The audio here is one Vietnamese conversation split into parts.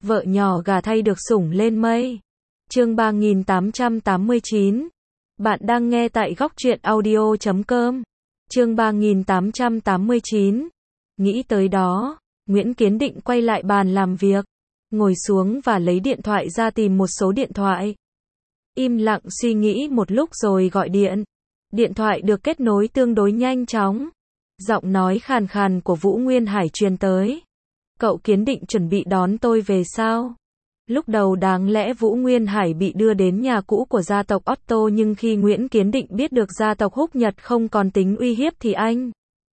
Vợ nhỏ gà thay được sủng lên mây. Chương 3889. Bạn đang nghe tại góc truyện audio.com. Chương 3889. Nghĩ tới đó, Nguyễn Kiến Định quay lại bàn làm việc, ngồi xuống và lấy điện thoại ra tìm một số điện thoại. Im lặng suy nghĩ một lúc rồi gọi điện. Điện thoại được kết nối tương đối nhanh chóng. Giọng nói khàn khàn của Vũ Nguyên Hải truyền tới. Cậu Kiến Định chuẩn bị đón tôi về sao? Lúc đầu đáng lẽ Vũ Nguyên Hải bị đưa đến nhà cũ của gia tộc Otto, nhưng khi Nguyễn Kiến Định biết được gia tộc Húc Nhật không còn tính uy hiếp thì anh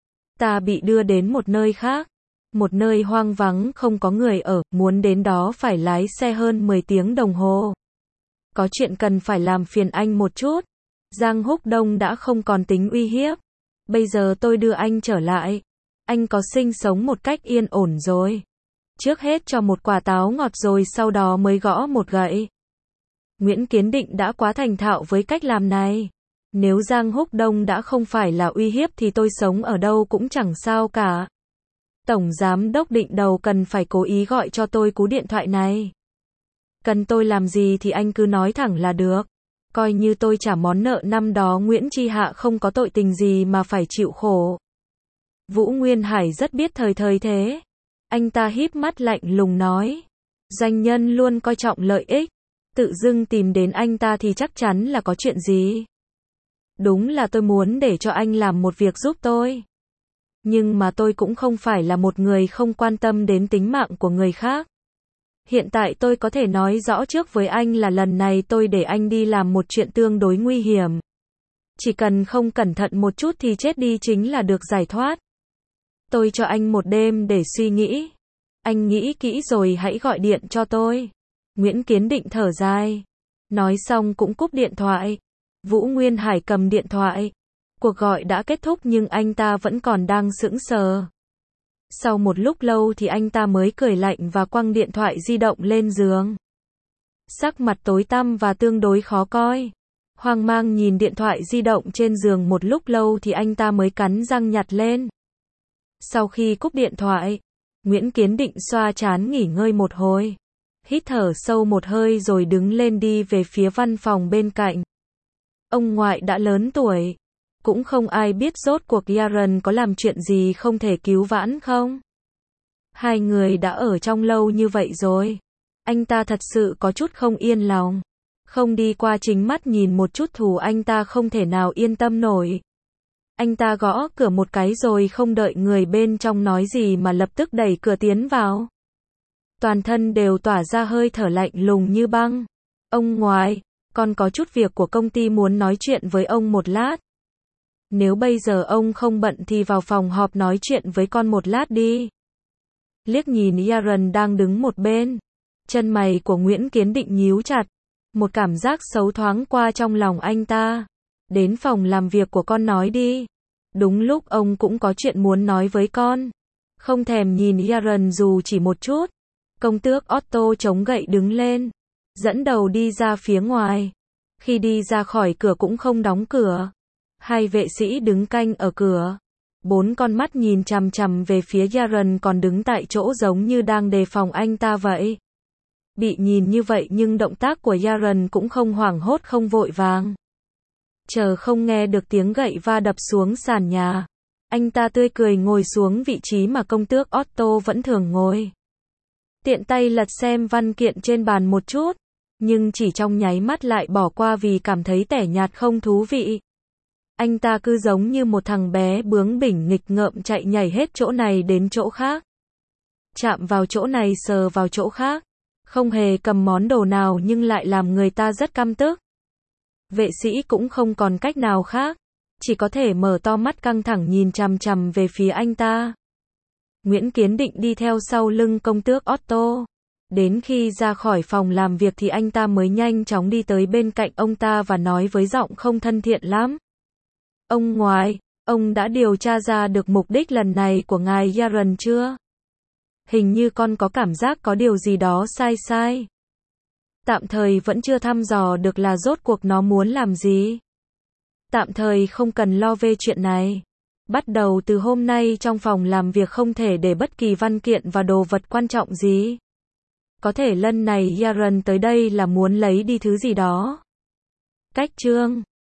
ta bị đưa đến một nơi khác. Một nơi hoang vắng không có người ở, muốn đến đó phải lái xe hơn 10 tiếng đồng hồ. Có chuyện cần phải làm phiền anh một chút. Giang Húc Đông đã không còn tính uy hiếp. Bây giờ tôi đưa anh trở lại. Anh có sinh sống một cách yên ổn rồi. Trước hết cho một quả táo ngọt rồi sau đó mới gõ một gậy. Nguyễn Kiến Định đã quá thành thạo với cách làm này. Nếu Giang Húc Đông đã không phải là uy hiếp thì tôi sống ở đâu cũng chẳng sao cả. Tổng Giám Đốc Định đầu cần phải cố ý gọi cho tôi cú điện thoại này. Cần tôi làm gì thì anh cứ nói thẳng là được. Coi như tôi trả món nợ năm đó Nguyễn Chi Hạ không có tội tình gì mà phải chịu khổ. Vũ Nguyên Hải rất biết thời thế. Anh ta híp mắt lạnh lùng nói. Doanh nhân luôn coi trọng lợi ích. Tự dưng tìm đến anh ta thì chắc chắn là có chuyện gì. Đúng là tôi muốn để cho anh làm một việc giúp tôi. Nhưng mà tôi cũng không phải là một người không quan tâm đến tính mạng của người khác. Hiện tại tôi có thể nói rõ trước với anh là lần này tôi để anh đi làm một chuyện tương đối nguy hiểm. Chỉ cần không cẩn thận một chút thì chết đi chính là được giải thoát. Tôi cho anh một đêm để suy nghĩ. Anh nghĩ kỹ rồi hãy gọi điện cho tôi. Nguyễn Kiến Định thở dài. Nói xong cũng cúp điện thoại. Vũ Nguyên Hải cầm điện thoại. Cuộc gọi đã kết thúc nhưng anh ta vẫn còn đang sững sờ. Sau một lúc lâu thì anh ta mới cười lạnh và quăng điện thoại di động lên giường. Sắc mặt tối tăm và tương đối khó coi. Hoang mang nhìn điện thoại di động trên giường một lúc lâu thì anh ta mới cắn răng nhặt lên. Sau khi cúp điện thoại, Nguyễn Kiến Định xoa trán nghỉ ngơi một hồi. Hít thở sâu một hơi rồi đứng lên đi về phía văn phòng bên cạnh. Ông ngoại đã lớn tuổi. Cũng không ai biết rốt cuộc Yaron có làm chuyện gì không thể cứu vãn không. Hai người đã ở trong lâu như vậy rồi. Anh ta thật sự có chút không yên lòng. Không đi qua chính mắt nhìn một chút thù anh ta không thể nào yên tâm nổi. Anh ta gõ cửa một cái rồi không đợi người bên trong nói gì mà lập tức đẩy cửa tiến vào. Toàn thân đều tỏa ra hơi thở lạnh lùng như băng. Ông ngoại, con có chút việc của công ty muốn nói chuyện với ông một lát. Nếu bây giờ ông không bận thì vào phòng họp nói chuyện với con một lát đi. Liếc nhìn Yaron đang đứng một bên. Chân mày của Nguyễn Kiến Định nhíu chặt. Một cảm giác xấu thoáng qua trong lòng anh ta. Đến phòng làm việc của con nói đi. Đúng lúc ông cũng có chuyện muốn nói với con. Không thèm nhìn Yaron dù chỉ một chút. Công tước Otto chống gậy đứng lên. Dẫn đầu đi ra phía ngoài. Khi đi ra khỏi cửa cũng không đóng cửa. Hai vệ sĩ đứng canh ở cửa. Bốn con mắt nhìn chằm chằm về phía Yaron còn đứng tại chỗ giống như đang đề phòng anh ta vậy. Bị nhìn như vậy nhưng động tác của Yaron cũng không hoảng hốt không vội vàng. Chờ không nghe được tiếng gậy va đập xuống sàn nhà. Anh ta tươi cười ngồi xuống vị trí mà công tước Otto vẫn thường ngồi. Tiện tay lật xem văn kiện trên bàn một chút. Nhưng chỉ trong nháy mắt lại bỏ qua vì cảm thấy tẻ nhạt không thú vị. Anh ta cứ giống như một thằng bé bướng bỉnh nghịch ngợm chạy nhảy hết chỗ này đến chỗ khác. Chạm vào chỗ này sờ vào chỗ khác. Không hề cầm món đồ nào nhưng lại làm người ta rất căm tức. Vệ sĩ cũng không còn cách nào khác. Chỉ có thể mở to mắt căng thẳng nhìn chằm chằm về phía anh ta. Nguyễn Kiến Định đi theo sau lưng công tước Otto. Đến khi ra khỏi phòng làm việc thì anh ta mới nhanh chóng đi tới bên cạnh ông ta và nói với giọng không thân thiện lắm. Ông ngoại, ông đã điều tra ra được mục đích lần này của ngài Yaron chưa? Hình như con có cảm giác có điều gì đó sai. Tạm thời vẫn chưa thăm dò được là rốt cuộc nó muốn làm gì. Tạm thời không cần lo về chuyện này. Bắt đầu từ hôm nay trong phòng làm việc không thể để bất kỳ văn kiện và đồ vật quan trọng gì. Có thể lần này Yaren tới đây là muốn lấy đi thứ gì đó. Cách chương